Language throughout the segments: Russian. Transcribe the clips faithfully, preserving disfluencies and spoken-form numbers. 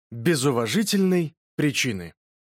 Без уважительной причины.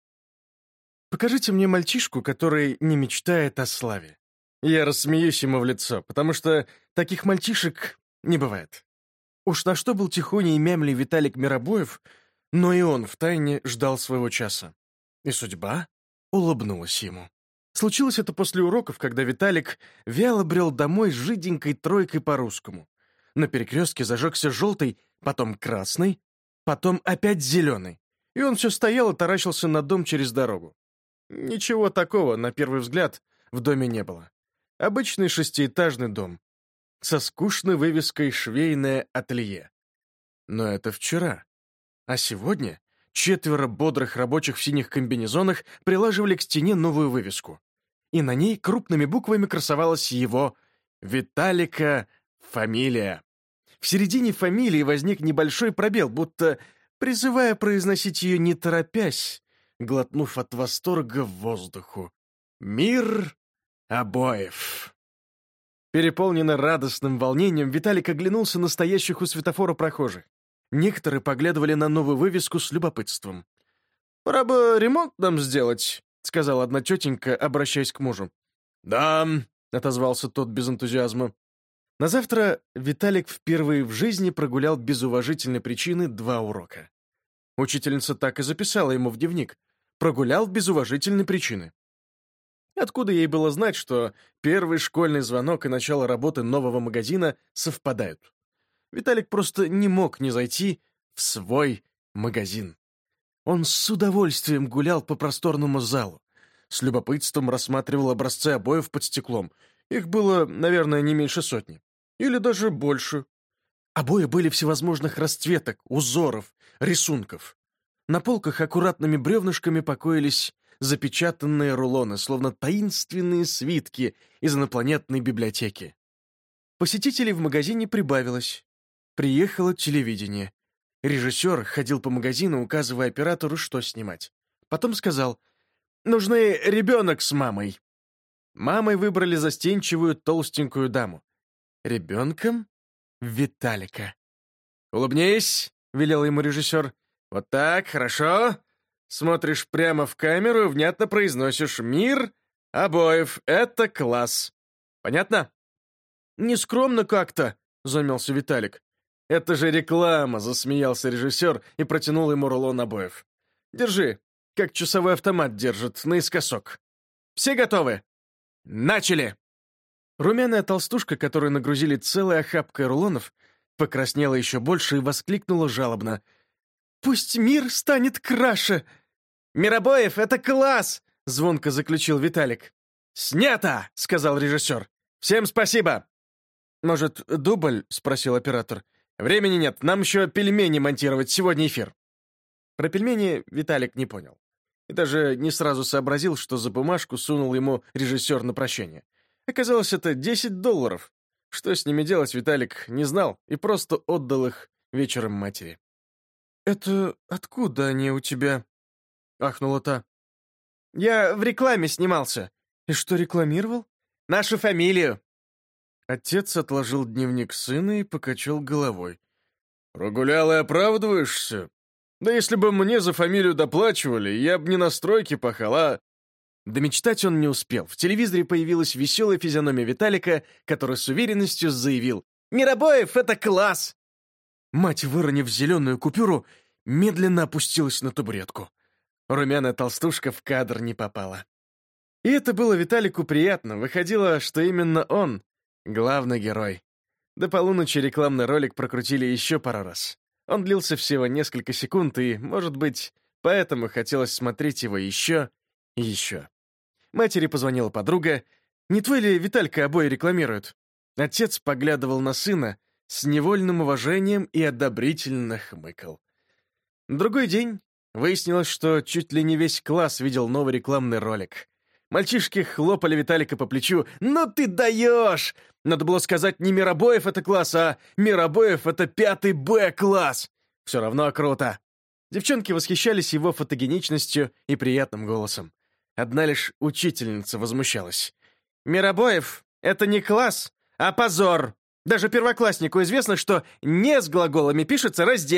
Покажите мне мальчишку, который не мечтает о славе. Я рассмеюсь ему в лицо, потому что таких мальчишек не бывает. Уж на что был тихоня и мямли Виталик Миробоев, но и он втайне ждал своего часа. И судьба улыбнулась ему. Случилось это после уроков, когда Виталик вяло брел домой с жиденькой тройкой по-русскому. На перекрестке зажегся желтый, потом красный, потом опять зеленый, и он все стоял и таращился на дом через дорогу. Ничего такого, на первый взгляд, в доме не было. Обычный шестиэтажный дом со скучной вывеской «Швейное ателье». Но это вчера. А сегодня четверо бодрых рабочих в синих комбинезонах прилаживали к стене новую вывеску. И на ней крупными буквами красовалась его Виталика фамилия. В середине фамилии возник небольшой пробел, будто призывая произносить ее не торопясь, глотнув от восторга в воздуху. «Мир обоев». Переполненный радостным волнением, Виталик оглянулся на стоящих у светофора прохожих. Некоторые поглядывали на новую вывеску с любопытством. «Пора бы ремонт нам сделать», — сказала одна тетенька, обращаясь к мужу. «Да», — отозвался тот без энтузиазма. На завтра Виталик впервые в жизни прогулял без уважительной причины два урока. Учительница так и записала ему в дневник: «Прогулял без уважительной причины». Откуда ей было знать, что первый школьный звонок и начало работы нового магазина совпадают? Виталик просто не мог не зайти в свой магазин. Он с удовольствием гулял по просторному залу, с любопытством рассматривал образцы обоев под стеклом. Их было, наверное, не меньше сотни. Или даже больше. Обои были всевозможных расцветок, узоров, рисунков. На полках аккуратными бревнышками покоились запечатанные рулоны, словно таинственные свитки из инопланетной библиотеки. Посетителей в магазине прибавилось. Приехало телевидение. Режиссер ходил по магазину, указывая оператору, что снимать. Потом сказал: «Нужны ребенок с мамой». Мамой выбрали застенчивую толстенькую даму. Ребенком — Виталика. «Улыбнись», — велел ему режиссер. «Вот так, хорошо. Смотришь прямо в камеру и внятно произносишь: «Мир обоев, это класс». Понятно?» «Нескромно как-то», — замялся Виталик. «Это же реклама», — засмеялся режиссер и протянул ему рулон обоев. «Держи, как часовой автомат держит, наискосок. Все готовы? Начали!» Румяная толстушка, которую нагрузили целой охапкой рулонов, покраснела еще больше и воскликнула жалобно: «Пусть мир станет краше!» «Миробоев, это класс!» — звонко заключил Виталик. «Снято!» — сказал режиссер. «Всем спасибо!» «Может, дубль?» — спросил оператор. «Времени нет, нам еще пельмени монтировать, сегодня эфир». Про пельмени Виталик не понял. И даже не сразу сообразил, что за бумажку сунул ему режиссер на прощение. Оказалось, это десять долларов. Что с ними делать, Виталик не знал и просто отдал их вечером матери. «Это откуда они у тебя?» — ахнула та. «Я в рекламе снимался». «И что рекламировал?» «Нашу фамилию». Отец отложил дневник сына и покачал головой. «Прогулял и оправдываешься? Да если бы мне за фамилию доплачивали, я бы не на стройке пахал, а...» Домечтать он не успел. В телевизоре появилась веселая физиономия Виталика, который с уверенностью заявил: «Миробоев, это класс!» Мать, выронив зеленую купюру, медленно опустилась на табуретку. Румяная толстушка в кадр не попала. И это было Виталику приятно. Выходило, что именно он — главный герой. До полуночи рекламный ролик прокрутили еще пару раз. Он длился всего несколько секунд, и, может быть, поэтому хотелось смотреть его еще и еще. Матери позвонила подруга. «Не твой ли Виталька обои рекламирует?» Отец поглядывал на сына с невольным уважением и одобрительно хмыкал. Другой день. Выяснилось, что чуть ли не весь класс видел новый рекламный ролик. Мальчишки хлопали Виталика по плечу. «Ну ты даешь! Надо было сказать, не Миробоев это класс, а Миробоев это пятый Б-класс! Все равно круто!» Девчонки восхищались его фотогеничностью и приятным голосом. Одна лишь учительница возмущалась. «Миробоев — это не класс, а позор! Даже первокласснику известно, что «не» с глаголами пишется раздельно,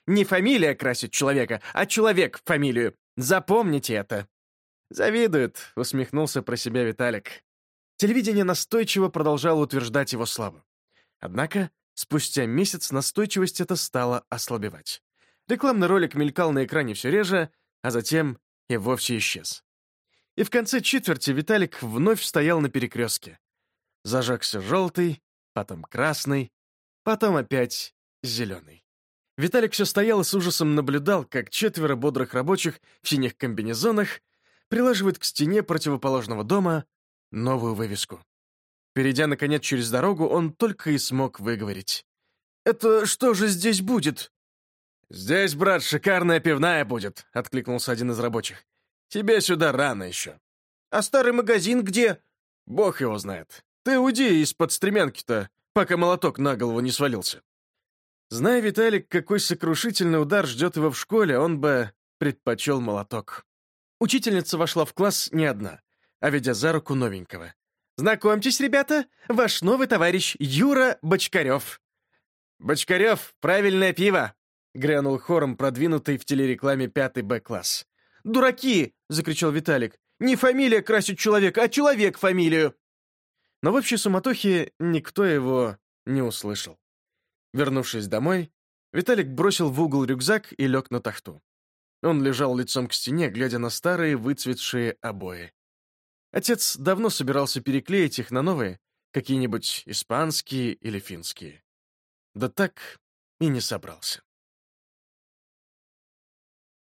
Не фамилия красит человека, а человек — фамилию. Запомните это!» «Завидует», — усмехнулся про себя Виталик. Телевидение настойчиво продолжало утверждать его славу. Однако спустя месяц настойчивость эта стала ослабевать. Рекламный ролик мелькал на экране все реже, а затем и вовсе исчез. И в конце четверти Виталик вновь стоял на перекрестке. Зажегся желтый, потом красный, потом опять зеленый. Виталик все стоял и с ужасом наблюдал, как четверо бодрых рабочих в синих комбинезонах прилаживают к стене противоположного дома новую вывеску. Перейдя, наконец, через дорогу, он только и смог выговорить: «Это что же здесь будет?» «Здесь, брат, шикарная пивная будет», — откликнулся один из рабочих. «Тебе сюда рано еще». «А старый магазин где?» «Бог его знает. Ты уйди из-под стремянки-то, пока молоток на голову не свалился». Зная Виталик, какой сокрушительный удар ждет его в школе, он бы предпочел молоток. Учительница вошла в класс не одна, а ведя за руку новенького. «Знакомьтесь, ребята, ваш новый товарищ Юра Бочкарев». «Бочкарев, правильное пиво!» — грянул хором продвинутый в телерекламе пятый Б-класс. «Дураки!» — закричал Виталик. «Не фамилия красит человека, а человек фамилию!» Но в общей суматохе никто его не услышал. Вернувшись домой, Виталик бросил в угол рюкзак и лег на тахту. Он лежал лицом к стене, глядя на старые выцветшие обои. Отец давно собирался переклеить их на новые, какие-нибудь испанские или финские. Да так и не собрался.